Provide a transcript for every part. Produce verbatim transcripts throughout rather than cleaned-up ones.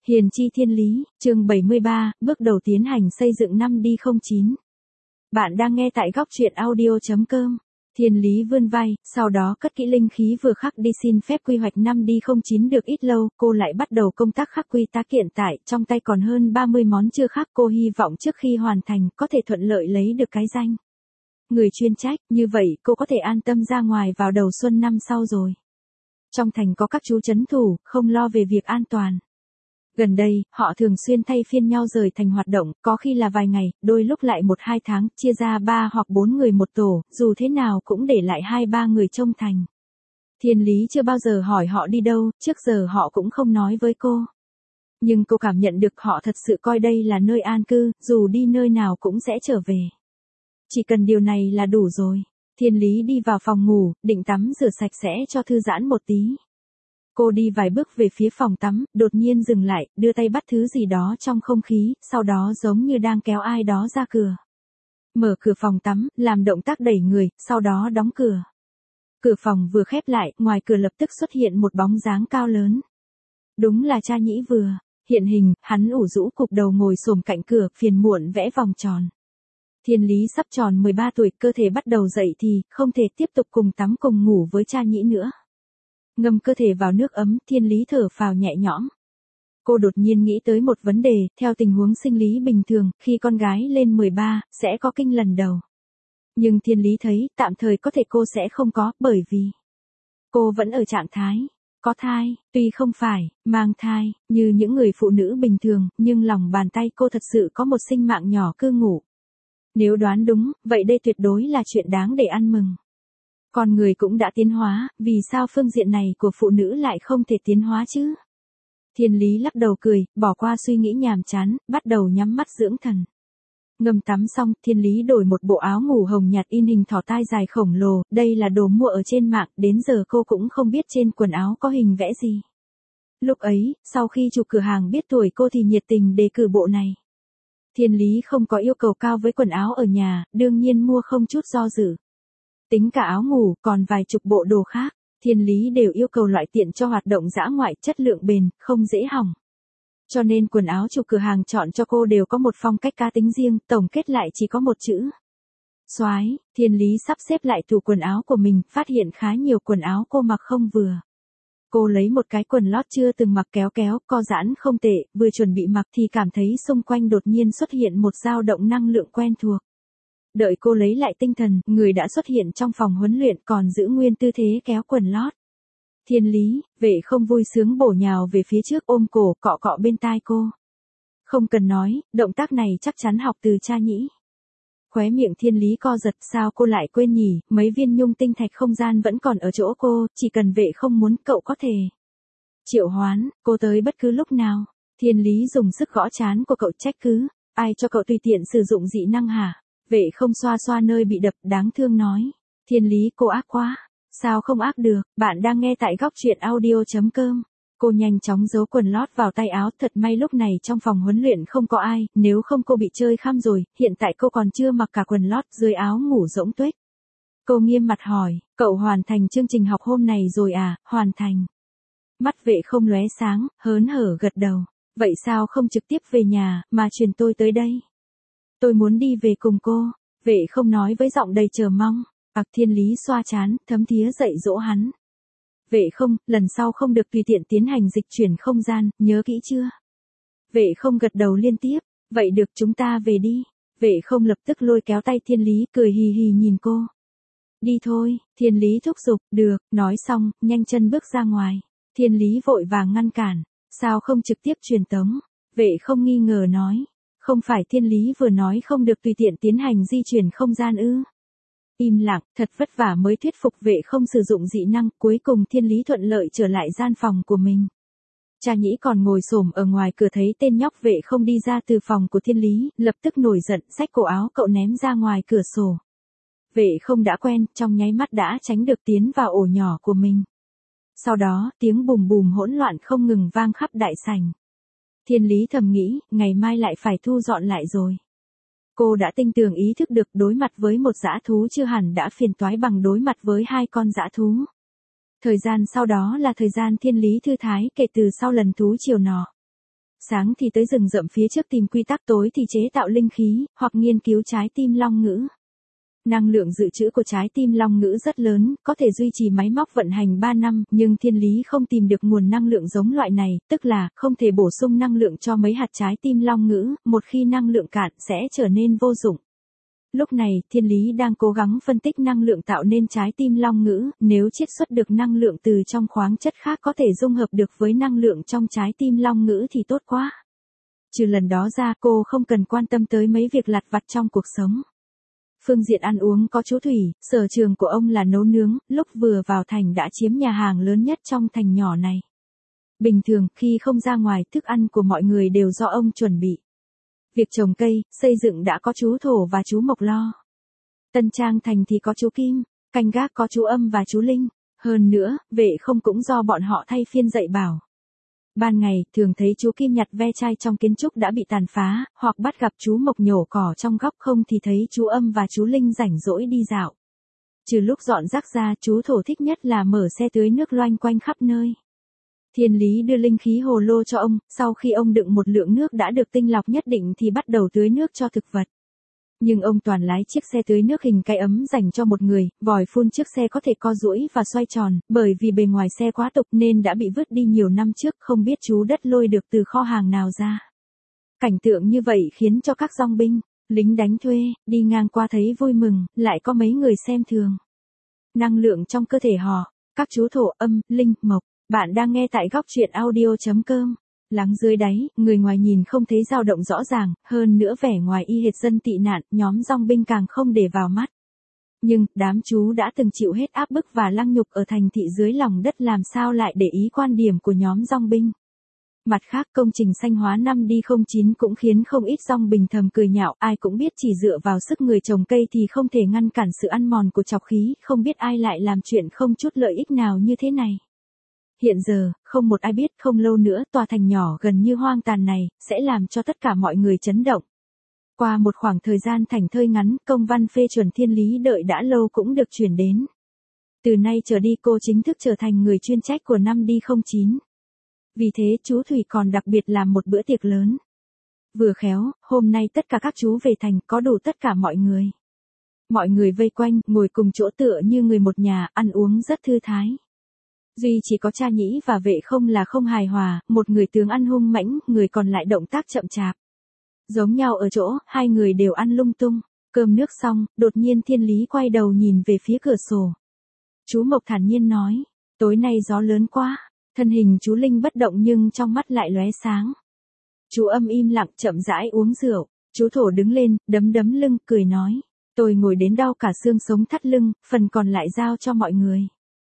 Hiền chi thiên lý, chương bảy mươi ba, bước đầu tiến hành xây dựng năm D không chín. Bạn đang nghe tại góc truyện audio chấm com. Thiên lý vươn vai, sau đó cất kỹ linh khí vừa khắc đi xin phép quy hoạch năm D không chín được ít lâu, cô lại bắt đầu công tác khắc quy tá kiện tại, trong tay còn hơn ba mươi món chưa khắc, cô hy vọng trước khi hoàn thành, có thể thuận lợi lấy được cái danh người chuyên trách, như vậy cô có thể an tâm ra ngoài vào đầu xuân năm sau rồi. Trong thành có các chú trấn thủ, không lo về việc an toàn. Gần đây, họ thường xuyên thay phiên nhau rời thành hoạt động, có khi là vài ngày, đôi lúc lại một hai tháng, chia ra ba hoặc bốn người một tổ, dù thế nào cũng để lại hai ba người trông thành. Thiên lý chưa bao giờ hỏi họ đi đâu, trước giờ họ cũng không nói với cô. Nhưng cô cảm nhận được họ thật sự coi đây là nơi an cư, dù đi nơi nào cũng sẽ trở về. Chỉ cần điều này là đủ rồi. Thiên lý đi vào phòng ngủ, định tắm rửa sạch sẽ cho thư giãn một tí. Cô đi vài bước về phía phòng tắm, đột nhiên dừng lại, đưa tay bắt thứ gì đó trong không khí, sau đó giống như đang kéo ai đó ra cửa. Mở cửa phòng tắm, làm động tác đẩy người, sau đó đóng cửa. Cửa phòng vừa khép lại, ngoài cửa lập tức xuất hiện một bóng dáng cao lớn. Đúng là cha Nhĩ vừa. Hiện hình, hắn ủ rũ cụp đầu ngồi xổm cạnh cửa, phiền muộn vẽ vòng tròn. Thiên lý sắp tròn mười ba tuổi, cơ thể bắt đầu dậy thì, không thể tiếp tục cùng tắm cùng ngủ với cha Nhĩ nữa. Ngâm cơ thể vào nước ấm, thiên lý thở phào nhẹ nhõm. Cô đột nhiên nghĩ tới một vấn đề, theo tình huống sinh lý bình thường, khi con gái lên mười ba, sẽ có kinh lần đầu. Nhưng thiên lý thấy, tạm thời có thể cô sẽ không có, bởi vì cô vẫn ở trạng thái có thai, tuy không phải mang thai như những người phụ nữ bình thường, nhưng lòng bàn tay cô thật sự có một sinh mạng nhỏ cư ngụ. Nếu đoán đúng, vậy đây tuyệt đối là chuyện đáng để ăn mừng. Con người cũng đã tiến hóa, vì sao phương diện này của phụ nữ lại không thể tiến hóa chứ? Thiên lý lắc đầu cười, bỏ qua suy nghĩ nhàm chán, bắt đầu nhắm mắt dưỡng thần. Ngâm tắm xong, thiên lý đổi một bộ áo ngủ hồng nhạt in hình thỏ tai dài khổng lồ, đây là đồ mua ở trên mạng, đến giờ cô cũng không biết trên quần áo có hình vẽ gì. Lúc ấy, sau khi chủ cửa hàng biết tuổi cô thì nhiệt tình đề cử bộ này. Thiên lý không có yêu cầu cao với quần áo ở nhà, đương nhiên mua không chút do dự. Tính cả áo ngủ, còn vài chục bộ đồ khác, thiên lý đều yêu cầu loại tiện cho hoạt động dã ngoại, chất lượng bền, không dễ hỏng. Cho nên quần áo chủ cửa hàng chọn cho cô đều có một phong cách cá tính riêng, tổng kết lại chỉ có một chữ. Soái. Thiên lý sắp xếp lại tủ quần áo của mình, phát hiện khá nhiều quần áo cô mặc không vừa. Cô lấy một cái quần lót chưa từng mặc kéo kéo, co giãn không tệ, vừa chuẩn bị mặc thì cảm thấy xung quanh đột nhiên xuất hiện một dao động năng lượng quen thuộc. Đợi cô lấy lại tinh thần, người đã xuất hiện trong phòng huấn luyện còn giữ nguyên tư thế kéo quần lót. Thiên lý, vệ không vui sướng bổ nhào về phía trước ôm cổ cọ cọ bên tai cô. Không cần nói, động tác này chắc chắn học từ cha Nhĩ. Khóe miệng thiên lý co giật, sao cô lại quên nhỉ, mấy viên nhung tinh thạch không gian vẫn còn ở chỗ cô, chỉ cần vệ không muốn cậu có thể triệu hoán, cô tới bất cứ lúc nào. Thiên lý dùng sức gõ trán của cậu, trách cứ, ai cho cậu tùy tiện sử dụng dị năng hả? Vệ không xoa xoa nơi bị đập, đáng thương nói. Thiên lý, cô ác quá. Sao không ác được, bạn đang nghe tại góc truyện audio chấm com. Cô nhanh chóng giấu quần lót vào tay áo, thật may lúc này trong phòng huấn luyện không có ai, nếu không cô bị chơi khăm rồi, hiện tại cô còn chưa mặc cả quần lót, dưới áo ngủ rỗng tuếch. Cô nghiêm mặt hỏi, cậu hoàn thành chương trình học hôm này rồi à? Hoàn thành. Mắt vệ không lóe sáng, hớn hở gật đầu. Vậy sao không trực tiếp về nhà, mà truyền tôi tới đây? Tôi muốn đi về cùng cô. Vệ không nói với giọng đầy chờ mong. Bạc thiên lý xoa chán, thấm thía dạy dỗ hắn. Vệ không, lần sau không được tùy tiện tiến hành dịch chuyển không gian, nhớ kỹ chưa? Vệ không gật đầu liên tiếp, vậy được, chúng ta về đi. Vệ không lập tức lôi kéo tay thiên lý, cười hì hì nhìn cô. Đi thôi, thiên lý thúc giục, được, nói xong, nhanh chân bước ra ngoài. Thiên lý vội vàng ngăn cản, sao không trực tiếp truyền tống? Vệ không nghi ngờ nói, không phải thiên lý vừa nói không được tùy tiện tiến hành di chuyển không gian ư? Im lặng, thật vất vả mới thuyết phục vệ không sử dụng dị năng, cuối cùng thiên lý thuận lợi trở lại gian phòng của mình. Cha Nhĩ còn ngồi xổm ở ngoài cửa thấy tên nhóc vệ không đi ra từ phòng của thiên lý, lập tức nổi giận, xách cổ áo cậu ném ra ngoài cửa sổ. Vệ không đã quen, trong nháy mắt đã tránh được tiến vào ổ nhỏ của mình. Sau đó, tiếng bùm bùm hỗn loạn không ngừng vang khắp đại sảnh. Thiên lý thầm nghĩ, ngày mai lại phải thu dọn lại rồi. Cô đã tinh tường ý thức được đối mặt với một dã thú chưa hẳn đã phiền toái bằng đối mặt với hai con dã thú. Thời gian sau đó là thời gian thiên lý thư thái kể từ sau lần thú chiều nọ. Sáng thì tới rừng rậm phía trước tìm quy tắc, tối thì chế tạo linh khí, hoặc nghiên cứu trái tim long ngữ. Năng lượng dự trữ của trái tim long ngữ rất lớn, có thể duy trì máy móc vận hành ba năm, nhưng thiên lý không tìm được nguồn năng lượng giống loại này, tức là không thể bổ sung năng lượng cho mấy hạt trái tim long ngữ, một khi năng lượng cạn sẽ trở nên vô dụng. Lúc này, thiên lý đang cố gắng phân tích năng lượng tạo nên trái tim long ngữ, nếu chiết xuất được năng lượng từ trong khoáng chất khác có thể dung hợp được với năng lượng trong trái tim long ngữ thì tốt quá. Trừ lần đó ra, cô không cần quan tâm tới mấy việc lặt vặt trong cuộc sống. Phương diện ăn uống có chú Thủy, sở trường của ông là nấu nướng, lúc vừa vào thành đã chiếm nhà hàng lớn nhất trong thành nhỏ này. Bình thường, khi không ra ngoài, thức ăn của mọi người đều do ông chuẩn bị. Việc trồng cây, xây dựng đã có chú Thổ và chú Mộc lo. Tân Trang thành thì có chú Kim, canh gác có chú Âm và chú Linh. Hơn nữa, vệ không cũng do bọn họ thay phiên dạy bảo. Ban ngày, thường thấy chú Kim nhặt ve chai trong kiến trúc đã bị tàn phá, hoặc bắt gặp chú Mộc nhổ cỏ trong góc, không thì thấy chú Âm và chú Linh rảnh rỗi đi dạo. Trừ lúc dọn rác ra, chú Thổ thích nhất là mở xe tưới nước loanh quanh khắp nơi. Thiên lý đưa linh khí hồ lô cho ông, sau khi ông đựng một lượng nước đã được tinh lọc nhất định thì bắt đầu tưới nước cho thực vật. Nhưng ông toàn lái chiếc xe tưới nước hình cái ấm dành cho một người, vòi phun trước xe có thể co duỗi và xoay tròn, bởi vì bề ngoài xe quá tục nên đã bị vứt đi nhiều năm trước, không biết chú đất lôi được từ kho hàng nào ra. Cảnh tượng như vậy khiến cho các dong binh, lính đánh thuê, đi ngang qua thấy vui mừng, lại có mấy người xem thường. Năng lượng trong cơ thể họ, các chú Thổ, Âm, Linh, Mộc. Bạn đang nghe tại góc truyện audio chấm com. Lắng dưới đáy, người ngoài nhìn không thấy dao động rõ ràng, hơn nữa vẻ ngoài y hệt dân tị nạn, nhóm dong binh càng không để vào mắt. Nhưng, đám chú đã từng chịu hết áp bức và lăng nhục ở thành thị dưới lòng đất làm sao lại để ý quan điểm của nhóm dong binh. Mặt khác, công trình xanh hóa năm đi không chín cũng khiến không ít dong binh thầm cười nhạo, ai cũng biết chỉ dựa vào sức người trồng cây thì không thể ngăn cản sự ăn mòn của trọc khí, không biết ai lại làm chuyện không chút lợi ích nào như thế này. Hiện giờ, không một ai biết, không lâu nữa tòa thành nhỏ gần như hoang tàn này, sẽ làm cho tất cả mọi người chấn động. Qua một khoảng thời gian thảnh thơi ngắn, công văn phê chuẩn thiên lý đợi đã lâu cũng được chuyển đến. Từ nay trở đi cô chính thức trở thành người chuyên trách của năm đi không chín. Vì thế chú Thủy còn đặc biệt làm một bữa tiệc lớn. Vừa khéo, hôm nay tất cả các chú về thành có đủ tất cả mọi người. Mọi người vây quanh, ngồi cùng chỗ tựa như người một nhà, ăn uống rất thư thái. Duy chỉ có Cha Nhĩ và Vệ không là không hài hòa, một người tướng ăn hung mãnh, người còn lại động tác chậm chạp. Giống nhau ở chỗ, hai người đều ăn lung tung. Cơm nước xong, đột nhiên thiên lý quay đầu nhìn về phía cửa sổ. Chú Mộc thản nhiên nói, tối nay gió lớn quá. Thân hình chú Linh bất động nhưng trong mắt lại lóe sáng. Chú Âm im lặng chậm rãi uống rượu. Chú Thổ đứng lên, đấm đấm lưng, cười nói, tôi ngồi đến đau cả xương sống thắt lưng, phần còn lại giao cho mọi người.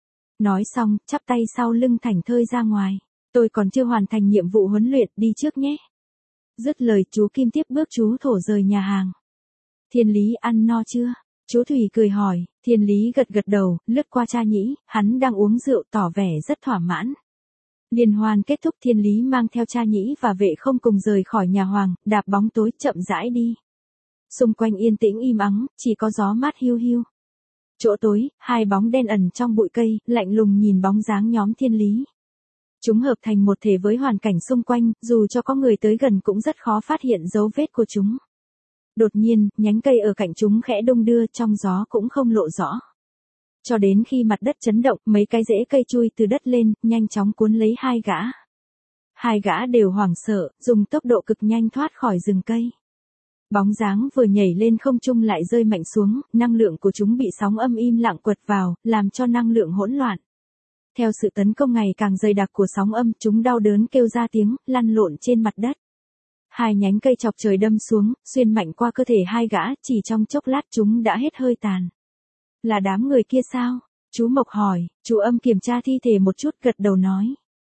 Nói xong, chắp tay sau lưng thảnh thơi ra ngoài. Tôi còn chưa hoàn thành nhiệm vụ huấn luyện, đi trước nhé. Dứt lời, chú Kim tiếp bước chú Thổ rời nhà hàng. Thiên lý ăn no chưa? Chú Thủy cười hỏi, thiên lý gật gật đầu, lướt qua Cha Nhĩ, hắn đang uống rượu tỏ vẻ rất thỏa mãn. Liên hoan kết thúc, thiên lý mang theo Cha Nhĩ và Vệ không cùng rời khỏi nhà hoàng, đạp bóng tối chậm rãi đi. Xung quanh yên tĩnh im ắng, chỉ có gió mát hiu hiu. Chỗ tối, hai bóng đen ẩn trong bụi cây, lạnh lùng nhìn bóng dáng nhóm thiên lý. Chúng hợp thành một thể với hoàn cảnh xung quanh, dù cho có người tới gần cũng rất khó phát hiện dấu vết của chúng. Đột nhiên, nhánh cây ở cạnh chúng khẽ đung đưa, trong gió cũng không lộ rõ. Cho đến khi mặt đất chấn động, mấy cái rễ cây chui từ đất lên, nhanh chóng cuốn lấy hai gã. Hai gã đều hoảng sợ, dùng tốc độ cực nhanh thoát khỏi rừng cây. Bóng dáng vừa nhảy lên không trung lại rơi mạnh xuống, năng lượng của chúng bị sóng âm im lặng quật vào, làm cho năng lượng hỗn loạn. Theo sự tấn công ngày càng dày đặc của sóng âm, chúng đau đớn kêu ra tiếng, lăn lộn trên mặt đất. Hai nhánh cây chọc trời đâm xuống, xuyên mạnh qua cơ thể hai gã, chỉ trong chốc lát chúng đã hết hơi tàn. Là đám người kia sao? Chú Mộc hỏi, chú Âm kiểm tra thi thể một chút, gật đầu nói.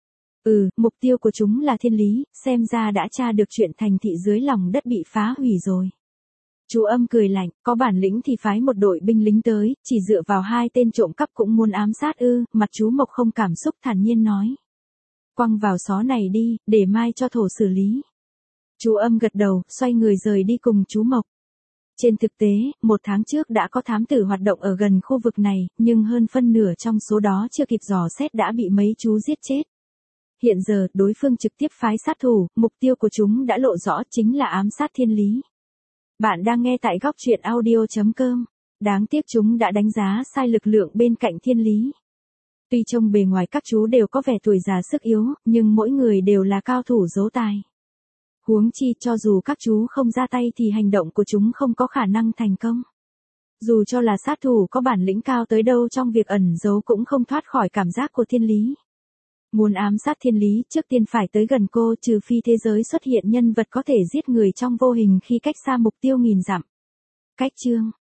Ừ, mục tiêu của chúng là thiên lý, xem ra đã tra được chuyện thành thị dưới lòng đất bị phá hủy rồi. Chú Âm cười lạnh, có bản lĩnh thì phái một đội binh lính tới, chỉ dựa vào hai tên trộm cắp cũng muốn ám sát ư, mặt chú Mộc không cảm xúc thản nhiên nói. Quăng vào xó này đi, để mai cho Thổ xử lý. Chú Âm gật đầu, xoay người rời đi cùng chú Mộc. Trên thực tế, một tháng trước đã có thám tử hoạt động ở gần khu vực này, nhưng hơn phân nửa trong số đó chưa kịp dò xét đã bị mấy chú giết chết. Hiện giờ, đối phương trực tiếp phái sát thủ, mục tiêu của chúng đã lộ rõ chính là ám sát Thiên Lý. Bạn đang nghe tại góc truyện audio chấm com. Đáng tiếc chúng đã đánh giá sai lực lượng bên cạnh Thiên Lý. Tuy trông bề ngoài các chú đều có vẻ tuổi già sức yếu, nhưng mỗi người đều là cao thủ dấu tài. Huống chi cho dù các chú không ra tay thì hành động của chúng không có khả năng thành công. Dù cho là sát thủ có bản lĩnh cao tới đâu trong việc ẩn giấu cũng không thoát khỏi cảm giác của Thiên Lý. Muốn ám sát Thiên Lý trước tiên phải tới gần cô, trừ phi thế giới xuất hiện nhân vật có thể giết người trong vô hình khi cách xa mục tiêu nghìn dặm. Cách chương